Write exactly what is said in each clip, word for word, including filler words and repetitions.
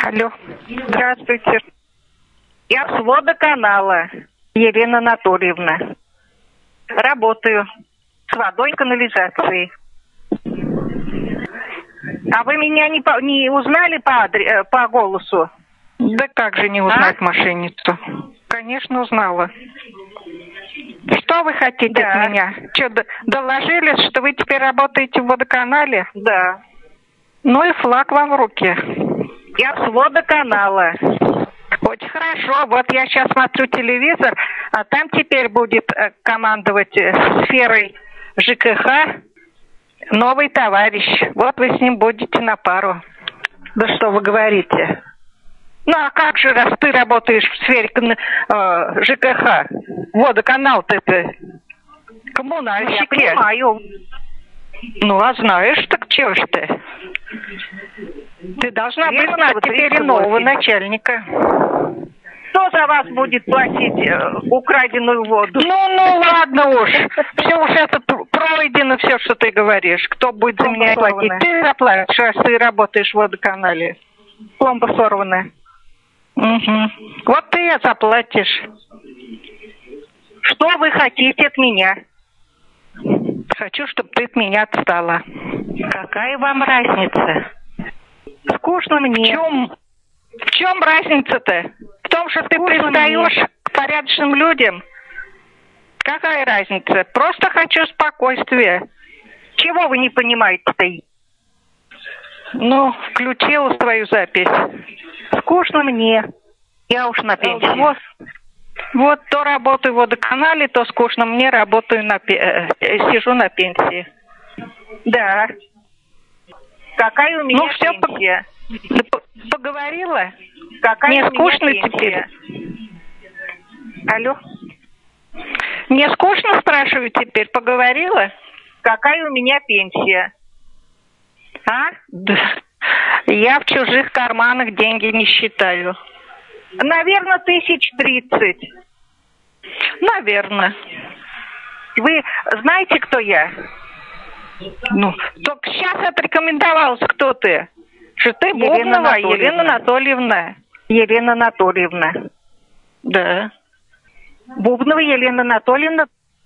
Алло. Здравствуйте. Я с водоканала, Елена Анатольевна. Работаю с водой и канализацией. А вы меня не, по, не узнали по, адре, по голосу? Да как же не узнать а? мошенницу? Конечно, узнала. Что вы хотите да. от меня? Что, доложили, что вы теперь работаете в водоканале? Да. Ну и флаг вам в руки. Я с водоканала. Очень хорошо. Вот я сейчас смотрю телевизор, а там теперь будет командовать сферой ЖКХ новый товарищ. Вот вы с ним будете на пару. Да что вы говорите? Ну а как же, раз ты работаешь в сфере э, ЖКХ, водоканал-то это коммунальщики. Я понимаю. Ну а знаешь, так чего ж ты? Ты должна Верно, бы знать теперь и нового начальника. Кто за вас будет платить э, украденную воду? Ну, ну ладно уж. Все уж это пройдено, все, что ты говоришь. Кто будет за меня платить? Ты заплатишь, раз ты работаешь в водоканале. Пломба сорванная. Угу. Вот ты и заплатишь. Что вы хотите от меня? Хочу, чтобы ты от меня отстала. Какая вам разница? Скучно мне. В чем, в чем разница-то? В том, что ты пристаешь к порядочным людям? Какая разница? Просто хочу спокойствия. Чего вы не понимаете-то? Ну, включила свою запись. Скучно мне. Я уж на пенсии. Вот, вот то работаю в водоканале, то скучно мне, работаю на э, сижу на пенсии. Да. Какая у меня ну, все, пенсия? По поговорила? Какая Мне у скучно меня теперь. Алло? Мне скучно, спрашиваю теперь. Поговорила? Какая у меня пенсия? А? Да. Я в чужих карманах деньги не считаю. Наверное, тысяч тридцать. Наверное. Вы знаете, кто я? Ну, только сейчас отрекомендовалась, кто ты. Что ты Бубнова Елена Анатольевна. Елена Анатольевна. Да. Бубнова Елена Анатольевна.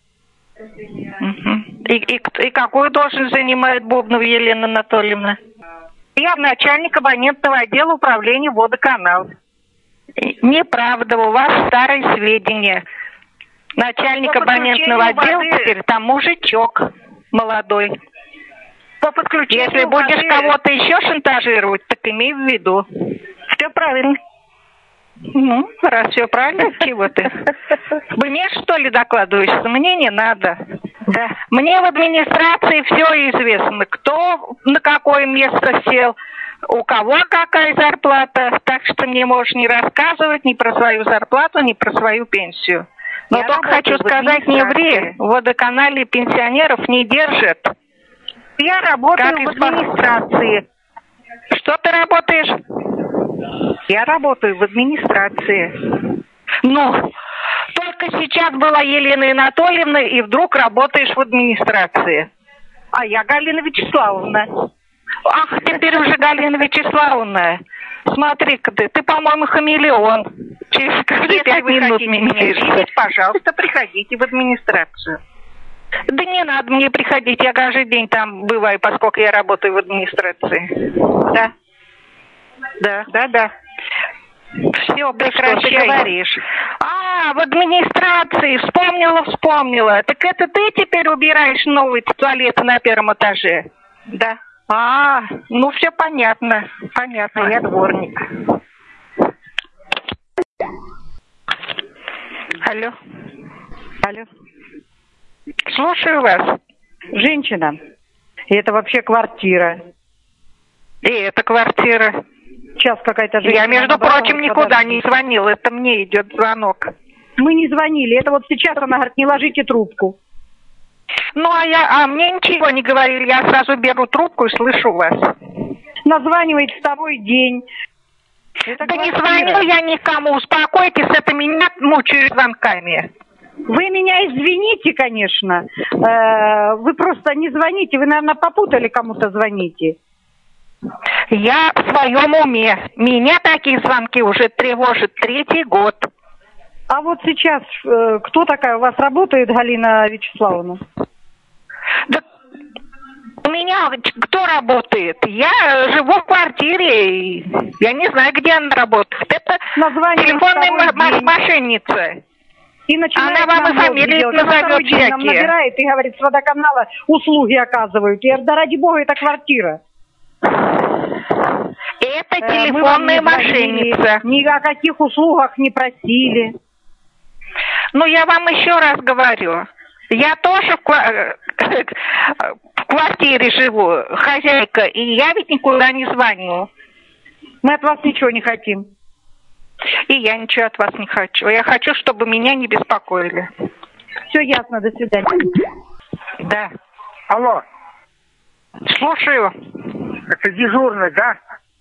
Угу. И, и, и какую должность занимает Бубнова Елена Анатольевна? Я начальник абонентного отдела управления водоканал. Неправда, у вас старые сведения. Начальник абонентного отдела воды... теперь там мужичок молодой. По подключению Если будешь воды... кого-то еще шантажировать, так имей в виду. Все правильно. Ну, раз все правильно, чего ты? Мне, что ли, докладываешься? Мне не надо. Да. Мне в администрации все известно. Кто на какое место сел, у кого какая зарплата. Так что мне можешь не рассказывать ни про свою зарплату, ни про свою пенсию. Но Я только хочу сказать, не ври. В водоканале пенсионеров не держат. Я работаю как в администрации. Что ты работаешь? Я работаю в администрации. Ну, только сейчас была Елена Анатольевна, и вдруг работаешь в администрации. А я Галина Вячеславовна. Ах, теперь уже Галина Вячеславовна. Смотри-ка ты, ты, по-моему, хамелеон. Через каждые пять минут меняешься. Пожалуйста, приходите в администрацию. Да не надо мне приходить, я каждый день там бываю, поскольку я работаю в администрации. Да. Да, да, да. Все, прекращай. Что ты говоришь? А, в администрации, вспомнила, вспомнила. Так это ты теперь убираешь новый туалет на первом этаже? Да. А, ну все понятно, понятно. Я дворник. Алло. Алло. Слушаю вас. Женщина. И это вообще квартира. И это квартира. Сейчас какая-то женщина. Я, между прочим, никуда не звонила. Это мне идет звонок. Мы не звонили. Это вот сейчас она говорит, не ложите трубку. Ну, а я, а мне ничего не говорили. Я сразу беру трубку и слышу вас. Названивает второй день. Это да квартира. Не звоню я никому. Успокойтесь, это меня мучают звонками. Вы меня извините, конечно. Вы просто не звоните. Вы, наверное, попутали, кому-то звоните. Я в своем уме. Меня такие звонки уже тревожат третий год. А вот сейчас э, кто такая у вас работает, Галина Вячеславовна? Да у меня кто работает? Я живу в квартире, и я не знаю, где она работает. Это название телефонная мошенница. И начинает она вам и фамилию назовет всякие. Нам набирает и говорит, с водоканала услуги оказывают. Я говорю, да ради бога, это квартира. Это телефонная э, мошенница. Ни о каких услугах не просили. Ну, я вам еще раз говорю. Я тоже в, ква- в квартире живу, хозяйка, и я ведь никуда не звоню. Мы от вас ничего не хотим. И я ничего от вас не хочу. Я хочу, чтобы меня не беспокоили. Все ясно, до свидания. Да. Алло. Слушаю. Это дежурный, да?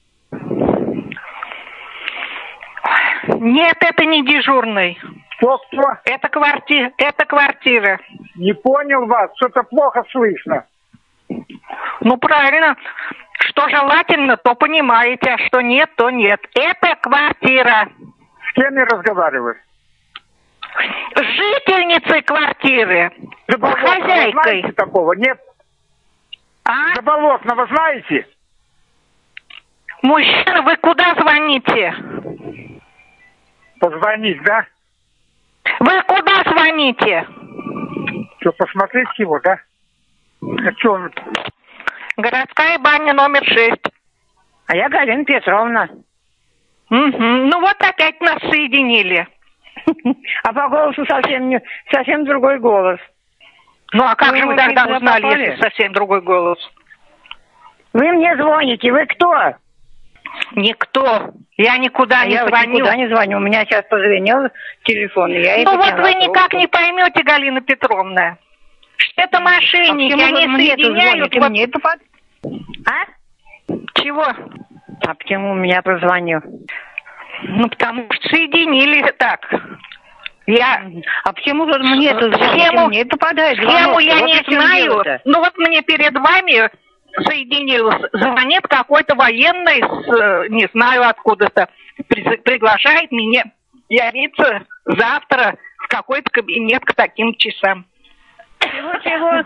Нет, это не дежурный. Кто, кто? Это квартира. Это квартира. Не понял вас, что-то плохо слышно. Ну, правильно. Что желательно, то понимаете, а что нет, то нет. Это квартира. С кем я разговариваю? С жительницей квартиры. Заболотного хозяйкой. Знаете такого? Нет? А? Заболотного знаете? Мужчина, вы куда звоните? Позвонить, да? Вы куда звоните? Что, посмотреть его, да? А что он... Городская баня номер шесть. А я Галина Петровна. Угу. Ну вот опять нас соединили. А по голосу совсем не, совсем другой голос. Ну а как же вы тогда узнали, попали? если совсем другой голос? Вы мне звоните, вы кто? Никто. Я никуда а не я звоню. Я никуда не звоню. У меня сейчас позвонил телефон, и я и Ну вот вы трубку. никак не поймете, Галина Петровна. Это мошенники, а они соединяют... Вот... Мне попад... А? Чего? А почему меня позвонил? Ну, потому что соединили так. Я... А почему же мне это схему, мне попадает схему я вот не знаю. Ну вот мне перед вами соединился, звонит какой-то военный, с, не знаю откуда-то, приглашает меня явиться завтра в какой-то кабинет к таким часам. Чего-чего?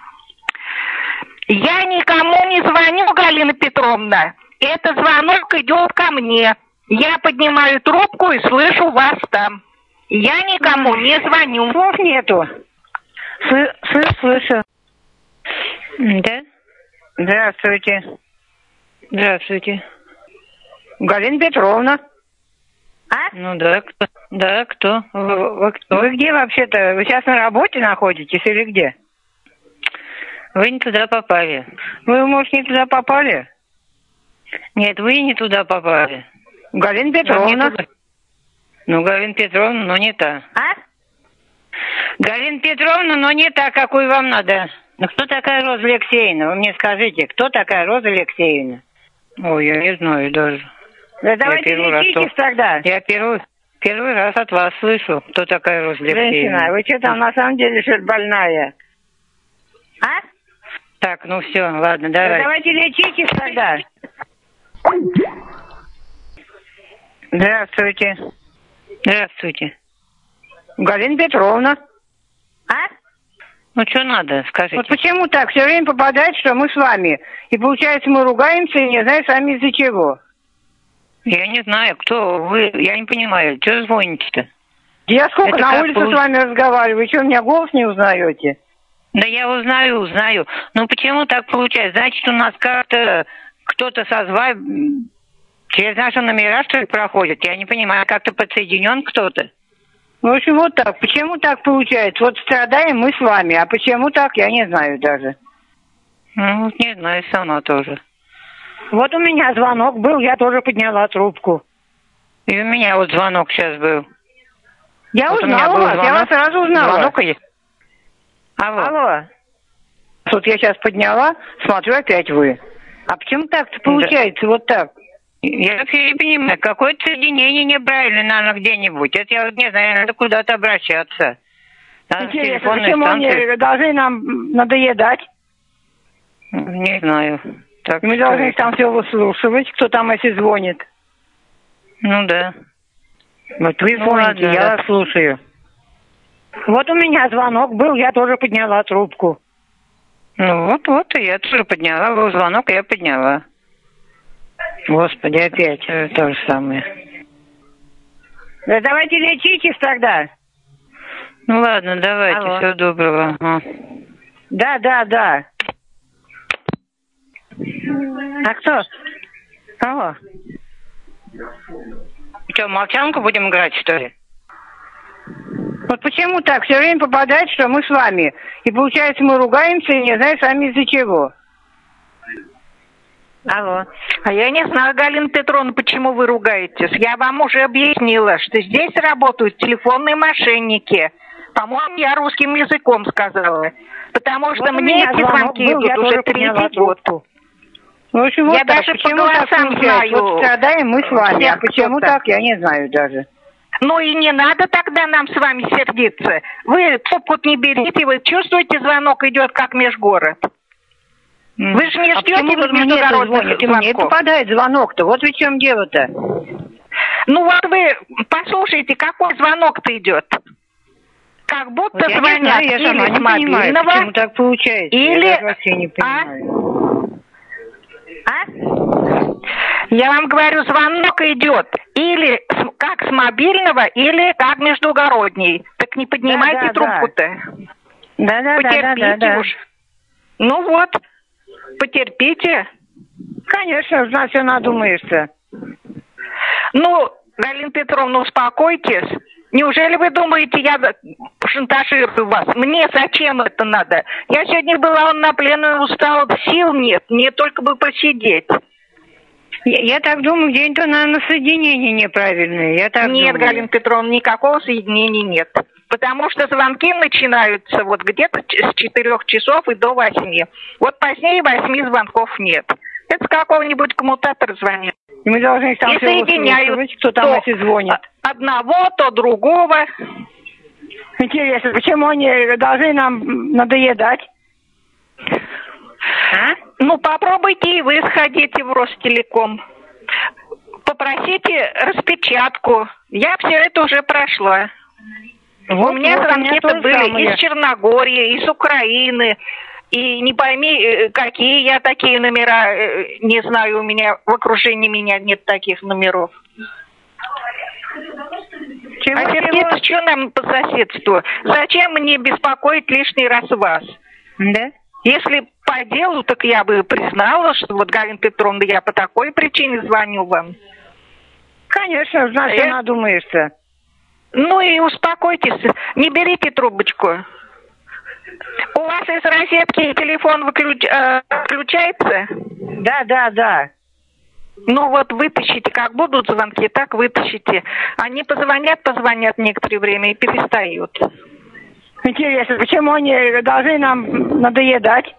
Я никому не звоню, Галина Петровна. Этот звонок идет ко мне. Я поднимаю трубку и слышу вас там. Я никому не звоню. Слов нету. Слышу, слышу. Да? Здравствуйте. Здравствуйте. Галина Петровна. А? Ну да, кто? Да, кто? Вы, вы кто? Вы где вообще-то? Вы сейчас на работе находитесь или где? Вы не туда попали. Вы, может, не туда попали? Нет, вы не туда попали. Галина Петровна. Ну, Галина Петровна, но не та. А? Галина Петровна, но не та, какую вам надо. Ну, кто такая Роза Алексеевна? Вы мне скажите, кто такая Роза Алексеевна? Ой, я не знаю даже. Да давайте лечитесь тогда. Я первый, первый раз от вас слышу, кто такая Роза Алексеевна. Женщина, вы что там на самом деле что-то больная? А? Так, ну все, ладно, давай. Да давайте лечитесь тогда. Здравствуйте. Здравствуйте. Галина Петровна. А? Ну, что надо, скажите. Вот почему так? Все время попадает, что мы с вами. И получается, мы ругаемся, и не знаю сами из-за чего. Я не знаю, кто вы. Я не понимаю, что звоните-то? Я сколько Это на улице получ... с вами разговариваю. Вы что, у меня голос не узнаете? Да я узнаю, узнаю. Ну, почему так получается? Значит, у нас как-то кто-то созвал... Через наши номера, что ли, проходит? Я не понимаю, как-то подсоединен кто-то. В общем, вот так. Почему так получается? Вот страдаем мы с вами, а почему так, я не знаю даже. Ну, не знаю, сама тоже. Вот у меня звонок был, я тоже подняла трубку. И у меня вот звонок сейчас был. Я вот узнала вас, звонок. я вас сразу узнала. Звонок есть? Алло. Алло. Тут я сейчас подняла, смотрю, опять вы. А почему так-то получается, да. Вот так? Я вообще не понимаю, какое-то соединение неправильное, наверное, где-нибудь. Это я вот не знаю, надо куда-то обращаться. Надо интересно, почему они должны нам надоедать? Не знаю. Так Мы должны там все выслушивать, кто там если звонит. Ну да. Вот вы Ну, звоните, ладно, я да. вас слушаю. Вот у меня звонок был, я тоже подняла трубку. Ну вот-вот, и я тоже подняла. Был звонок, и я подняла. Господи, опять э, то же самое. Да давайте лечитесь тогда. Ну ладно, давайте, Алло. всего доброго. Ага. Да, да, да. А кто? Алло. Что, молчанку будем играть, что ли? Вот почему так? Все время попадает, что мы с вами. И получается, мы ругаемся, и не знаю сами из-за чего. Алло. А я не знаю, Галина Петровна, почему вы ругаетесь. Я вам уже объяснила, что здесь работают телефонные мошенники. По-моему, я русским языком сказала. Потому что Вот у мне меня эти звонок звонки был, идут я уже тоже подняла третий год. трубку. В общем, вот Я так. даже по Почему так голосам получается? знаю. Вот страдаем мы с вами, Всех а почему кто-то. так, я не знаю даже. Ну и не надо тогда нам с вами сердиться. Вы трубку не берите, вы чувствуете, звонок идет как межгород. Вы же не А ждете почему вот вы мне это междугородных звоните? Мне звонков. попадает звонок-то, вот в чем дело-то. Ну вот вы послушайте, какой звонок-то идет. Как будто Вот я звонят не знаю, я или сама с не понимаю, мобильного, почему так получается. или... Я даже вообще не понимаю. А? Я вам говорю, звонок идет или с- как с мобильного, или как междугородний. Так не поднимайте Да, да, трубку-то. Да, да, да, да, Потерпите да, да. уж. Ну вот, потерпите. Конечно, на все надумаешься. Ну, Галина Петровна, успокойтесь. Неужели вы думаете, я шантажирую вас? Мне зачем это надо? Я сегодня была на плену, устала, сил нет. Мне только бы посидеть. Я, я так думаю, где-то, наверное, соединение неправильное. Я так Нет, думаю. Галина Петровна, никакого соединения нет. Потому что звонки начинаются вот где-то с четырех часов и до восьми. Вот позднее восьми звонков нет. Это с какого-нибудь коммутатора звонит. И мы должны там И все соединяют выслушивать, кто там то если звонит. одного, то другого. Интересно, почему они должны нам надоедать? А? Ну, попробуйте и вы сходите в Ростелеком. Попросите распечатку. Я все это уже прошла. Вот, у меня вот, звонки-то тоже были самое. из Черногории, из Украины. И не пойми, какие я такие номера э, не знаю, у меня в окружении меня нет таких номеров. Чего, А сердиться, что нам по соседству? Зачем мне беспокоить лишний раз вас? Да? Если по делу, так я бы признала, что вот, Галина Петровна, я по такой причине звоню вам. Конечно, на все Э? надумаешься. Ну и успокойтесь, не берите трубочку. У вас из розетки телефон выключ... э, включается? Да, да, да. Ну вот вытащите, как будут звонки, так вытащите. Они позвонят, позвонят некоторое время и перестают. Интересно, почему они должны нам надоедать?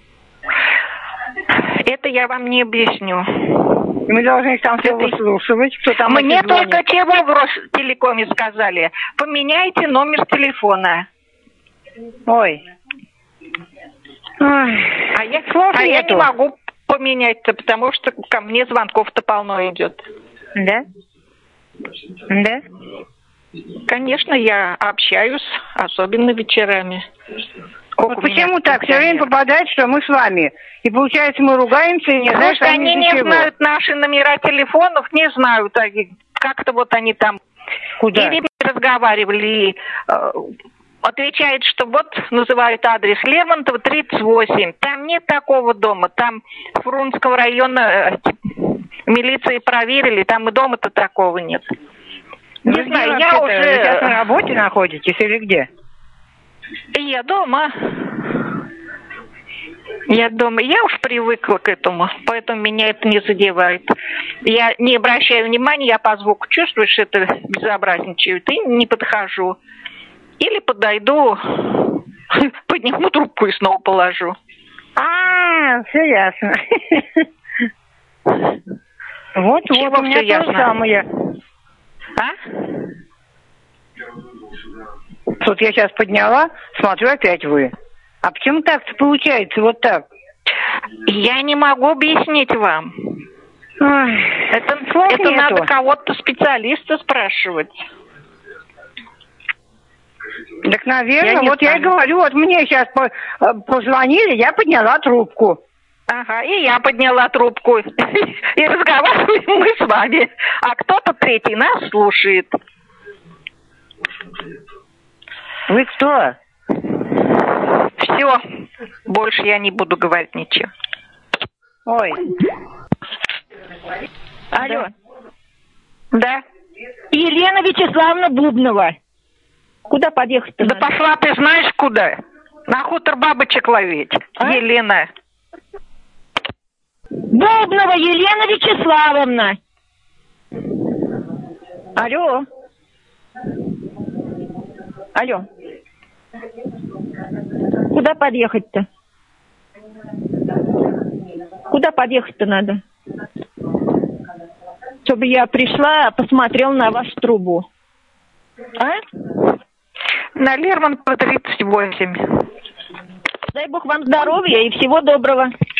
Это я вам не объясню. И мы должны там все Это- выслушивать, кто там Мне если звонит. только чего в Ростелекоме сказали? Поменяйте номер телефона. Ой. Ой. А я, Слов а я нету. не могу поменять-то, потому что ко мне звонков-то полно идет. Да? Да? Конечно, я общаюсь, особенно вечерами. Вот У меня почему так? Все время пенсионер. попадает, что мы с вами. И получается, мы ругаемся, и не знаешь, Потому что они из-за не чего. знают наши номера телефонов, не знают. они- Как-то вот они там Куда? или разговаривали, и, э, отвечает, что вот называют адрес Лермонтова, тридцать восемь. Там нет такого дома. Там Фрунзенского района э, милиции проверили, там и дома-то такого нет. Не Вы знаю, где я вообще-то? Вы сейчас на уже... работе находитесь или где? Я дома. Я дома. Я уж привыкла к этому, поэтому меня это не задевает. Я не обращаю внимания, я по звуку чувствую, что это безобразничают, и не подхожу. Или подойду, подниму трубку и снова положу. А, все ясно. Вот, Чего вот, у меня всё то же ясно? самое. А? Вот я сейчас подняла, смотрю, опять вы. А почему так-то получается, вот так? Я не могу объяснить вам. Ой, Это, слов это нету. надо кого-то специалиста спрашивать. Так, наверное, Я не вот я и знаю. говорю, вот мне сейчас по- э, позвонили, я подняла трубку. Ага, и я подняла трубку. И разговариваем мы с вами. А кто-то третий нас слушает. Вы кто? Все. Больше я не буду говорить ничего. Ой. Алло. Да? Елена Вячеславовна Бубнова. Куда подъехать-то Да надо? пошла ты знаешь куда? На хутор бабочек ловить. А? Елена. Бубнова Елена Вячеславовна. Алло. Алло. Куда подъехать-то? Куда подъехать-то надо? Чтобы я пришла, посмотрела на вашу трубу. А? На Лермонтова тридцать восемь. Дай бог вам здоровья и всего доброго.